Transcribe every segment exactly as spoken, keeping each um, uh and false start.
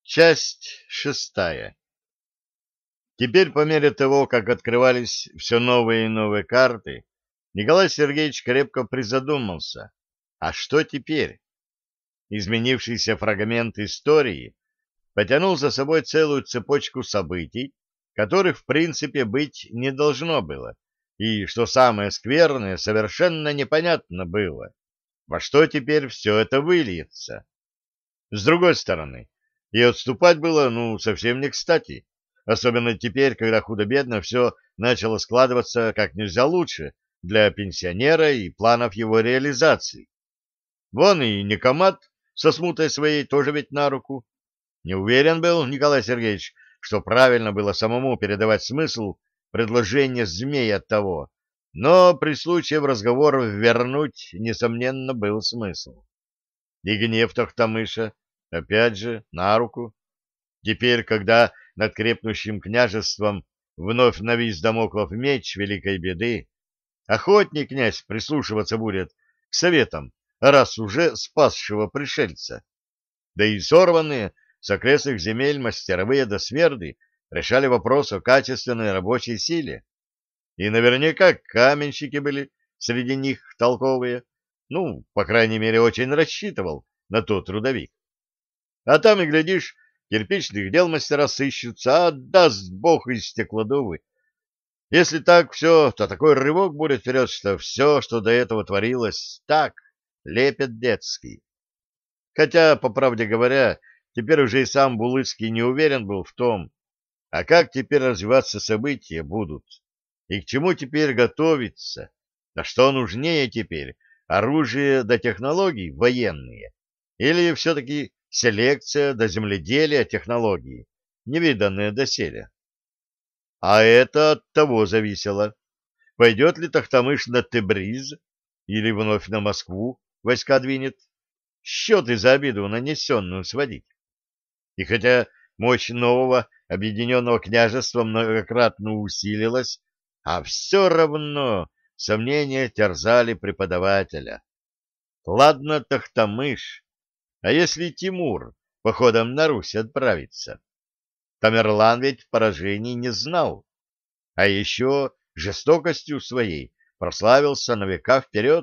Часть шестая. Теперь, по мере того, как открывались все новые и новые карты, Николай Сергеевич крепко призадумался. А что теперь? Изменившийся фрагмент истории потянул за собой целую цепочку событий, которых в принципе быть не должно было, и, что самое скверное, совершенно непонятно было, во что теперь все это выльется. С другой стороны, и отступать было, ну, совсем не кстати, особенно теперь, когда худо-бедно все начало складываться как нельзя лучше для пенсионера и планов его реализации. Вон и Никомат со смутой своей тоже ведь на руку. Не уверен был Николай Сергеевич, что правильно было самому передавать смысл предложения змея от того, но при случае в разговор вернуть, несомненно, был смысл. И гнев Тохтамыша, опять же, на руку. Теперь, когда над крепнущим княжеством вновь навис дамоклов меч великой беды, охотней князь прислушиваться будет к советам, раз уже спасшего пришельца. Да и сорванные с окрестных земель мастеровые досмерды решали вопрос о качественной рабочей силе. И наверняка каменщики были среди них толковые. Ну, по крайней мере, очень рассчитывал на то трудовик. А там, и глядишь, кирпичных дел мастера сыщутся, а даст бог из стеклодувы. Если так все, то такой рывок будет вперед, что все, что до этого творилось, так, лепет детский. Хотя, по правде говоря, теперь уже и сам Булыцкий не уверен был в том, а как теперь развиваться события будут, и к чему теперь готовиться, а что нужнее теперь, оружие до технологий военные, или все-таки селекция до земледелия технологий, невиданные доселе. А это от того зависело, пойдет ли Тохтамыш на Тебриз или вновь на Москву войска двинет, счеты за обиду нанесенную сводить. И хотя мощь нового объединенного княжества многократно усилилась, а все равно сомнения терзали преподавателя. Ладно, Тохтамыш, а если Тимур походом на Русь отправится? Тамерлан ведь поражений не знал, а еще жестокостью своей прославился на века вперед.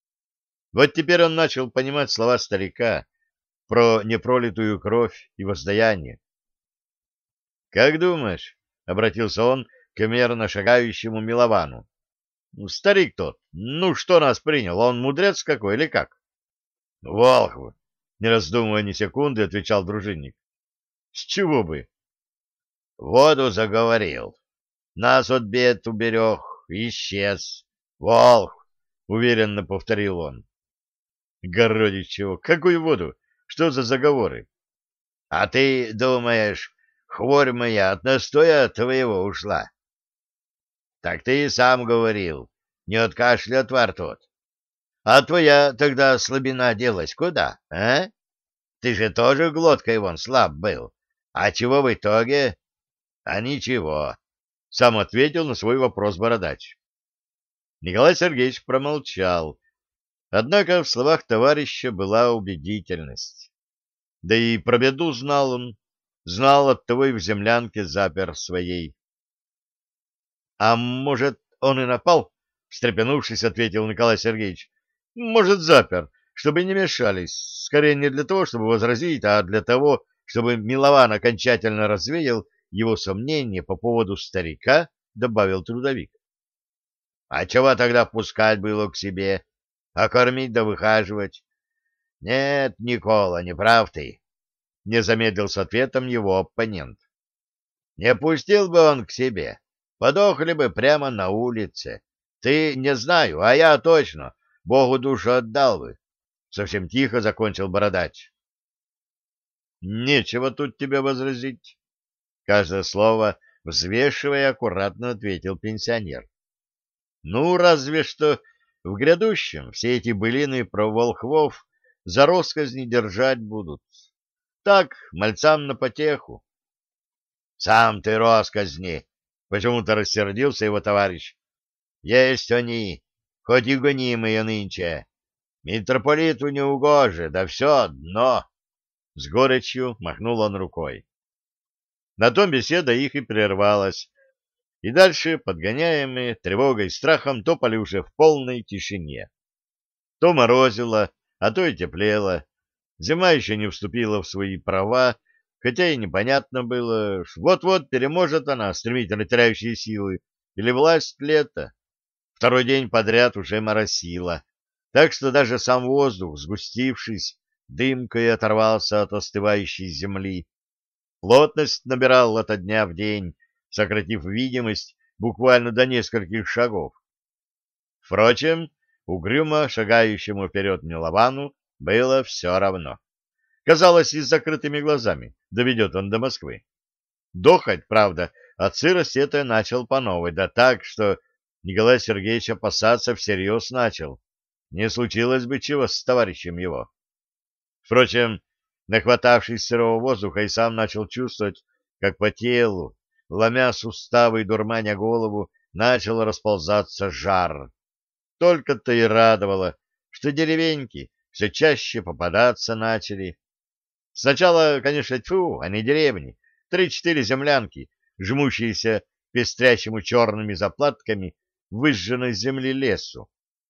Вот теперь он начал понимать слова старика про непролитую кровь и воздаяние. — Как думаешь? — обратился он к мерно шагающему Миловану. — Ну, старик тот, ну что нас принял, он мудрец какой или как? — Волхв, — не раздумывая ни секунды, отвечал дружинник. — С чего бы? — Воду заговорил. Нас от бед уберег, исчез. Волхв, — уверенно повторил он. — Городить чего? Какую воду? Что за заговоры? — А ты думаешь, хворь моя от настоя твоего ушла? — Так ты и сам говорил, не от кашля отвар тот. А твоя тогда слабина делась куда, а? Ты же тоже глоткой вон слаб был. А чего в итоге? А ничего, — сам ответил на свой вопрос бородач. Николай Сергеевич промолчал, однако в словах товарища была убедительность. Да и про беду знал он, знал, оттого и в землянке запер своей. — А может, он и напал? — встрепенувшись, ответил Николай Сергеевич. — Может, запер, чтобы не мешались, скорее не для того, чтобы возразить, а для того, чтобы Милован окончательно развеял его сомнения по поводу старика, добавил трудовик. — А чего тогда пускать было к себе? А кормить да выхаживать? — Нет, Никола, не прав ты, — не замедлил с ответом его оппонент. — Не пустил бы он к себе, подохли бы прямо на улице. Ты не знаю, а я точно, Богу душу отдал бы. Совсем тихо закончил бородач. — Нечего тут тебе возразить. Каждое слово взвешивая, аккуратно ответил пенсионер. Ну, разве что в грядущем все эти былины про волхвов за росказни держать будут. Так, мальцам на потеху. — Сам ты росказни! — почему-то рассердился его товарищ. — Есть они, хоть и гонимые нынче. Митрополиту не угоже, да все одно. — с горечью махнул он рукой. На том беседа их и прервалась, и дальше, подгоняемые тревогой и страхом, топали уже в полной тишине. То морозило, а то и теплело. Зима еще не вступила в свои права, хотя и непонятно было, вот-вот переможет она стремительно теряющие силы, или власть лета. Второй день подряд уже моросило, так что даже сам воздух, сгустившись, дымкой оторвался от остывающей земли. Плотность набирал ото дня в день, сократив видимость буквально до нескольких шагов. Впрочем, угрюмо шагающему вперед Миловану было все равно. Казалось, и с закрытыми глазами доведет он до Москвы. Дохать, правда, от сырости это начал по новой, да так, что Николай Сергеевич опасаться всерьез начал. Не случилось бы чего с товарищем его. Впрочем, нахватавшись сырого воздуха, и сам начал чувствовать, как по телу, ломя суставы и дурманя голову, начал расползаться жар. Только-то и радовало, что деревеньки все чаще попадаться начали. Сначала, конечно, тьфу, а не деревни, три-четыре землянки, жмущиеся пестрящему черными заплатками выжженной земли лесу.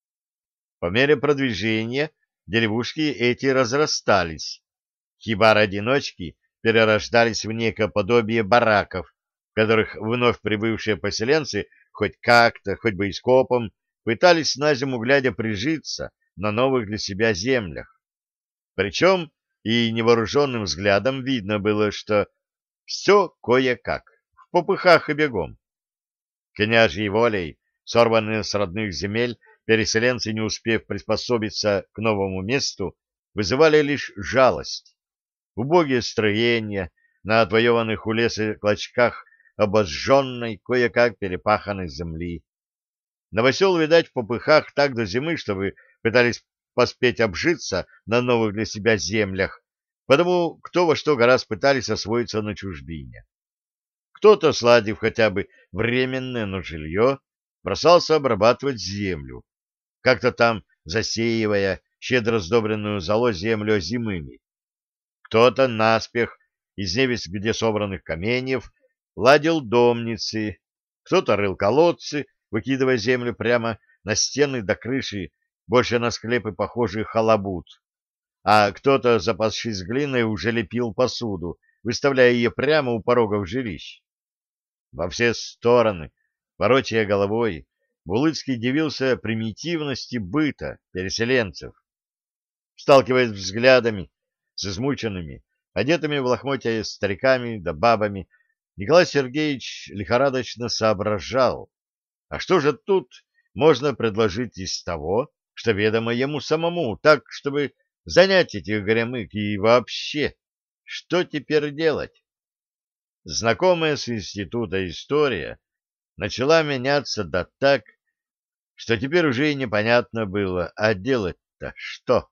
По мере продвижения деревушки эти разрастались. Хибары-одиночки перерождались в некое подобие бараков, в которых вновь прибывшие поселенцы хоть как-то, хоть бы и скопом, пытались на зиму глядя прижиться на новых для себя землях. Причем и невооруженным взглядом видно было, что все кое-как, в попыхах и бегом. Княжьей волей, сорванные с родных земель, переселенцы, не успев приспособиться к новому месту, вызывали лишь жалость. Убогие строения на отвоеванных у леса клочках обожженной, кое-как перепаханной земли. Новосел, видать, в попыхах так до зимы, чтобы пытались поспеть обжиться на новых для себя землях, потому кто во что гораздо пытались освоиться на чужбине. Кто-то, сладив хотя бы временное, но жилье, бросался обрабатывать землю, как-то там засеивая щедро сдобренную золой землю озимыми. Кто-то наспех из невесть где собранных каменьев ладил домницы, кто-то рыл колодцы, выкидывая землю прямо на стены до крыши, больше на склепы похожий халабут, а кто-то, запасшись глиной, уже лепил посуду, выставляя ее прямо у порогов жилищ. Во все стороны, ворочая головой, Булыцкий дивился примитивности быта переселенцев. Сталкиваясь взглядами с измученными, одетыми в лохмотья стариками да бабами, Николай Сергеевич лихорадочно соображал, а что же тут можно предложить из того, что ведомо ему самому, так, чтобы занять этих горемык, и вообще, что теперь делать? Знакомая с института история начала меняться да так, что теперь уже и непонятно было, а делать-то что?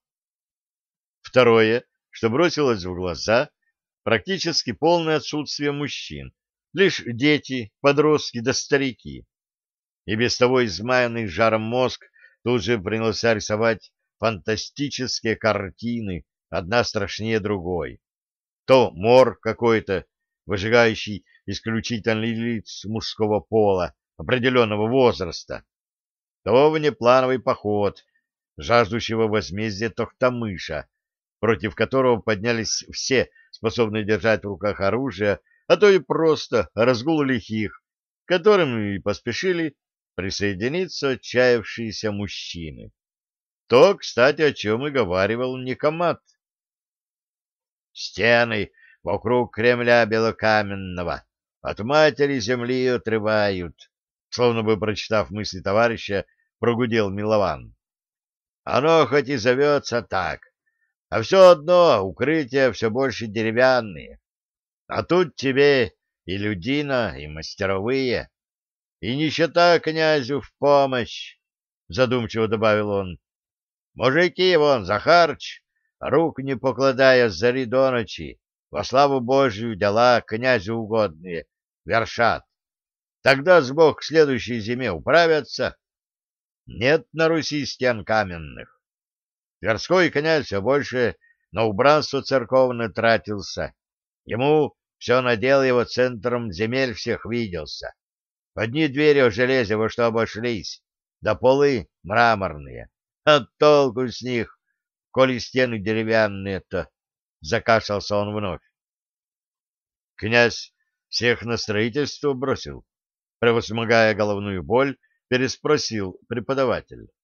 Второе, что бросилось в глаза, практически полное отсутствие мужчин, лишь дети, подростки да старики. И без того измаянный жаром мозг тут же принялся рисовать фантастические картины, одна страшнее другой. То мор какой-то, выжигающий исключительно лиц мужского пола определенного возраста, то внеплановый поход, жаждущего возмездия Тохтамыша, против которого поднялись все, способные держать в руках оружие, а то и просто разгул лихих, к которым и поспешили присоединиться отчаявшиеся мужчины. То, кстати, о чем и говаривал Никомат. Стены вокруг Кремля Белокаменного от матери земли отрывают, словно бы прочитав мысли товарища, прогудел Милован. Оно хоть и зовется так, а все одно укрытия все больше деревянные. А тут тебе и людина, и мастеровые, и нищета князю в помощь, — задумчиво добавил он. Мужики вон, Захарыч, рук не покладая с зари до ночи, во славу Божию дела князю угодные вершат. Тогда с Бог к следующей зиме управятся. Нет на Руси стен каменных. Тверской князь все больше на убранство церковное тратился. Ему все надел его центром земель всех виделся. Одни двери о железе во что обошлись, да полы мраморные. А толку с них, коли стены деревянные-то? — закашлялся он вновь. — Князь всех на строительство бросил? — превозмогая головную боль, переспросил преподаватель.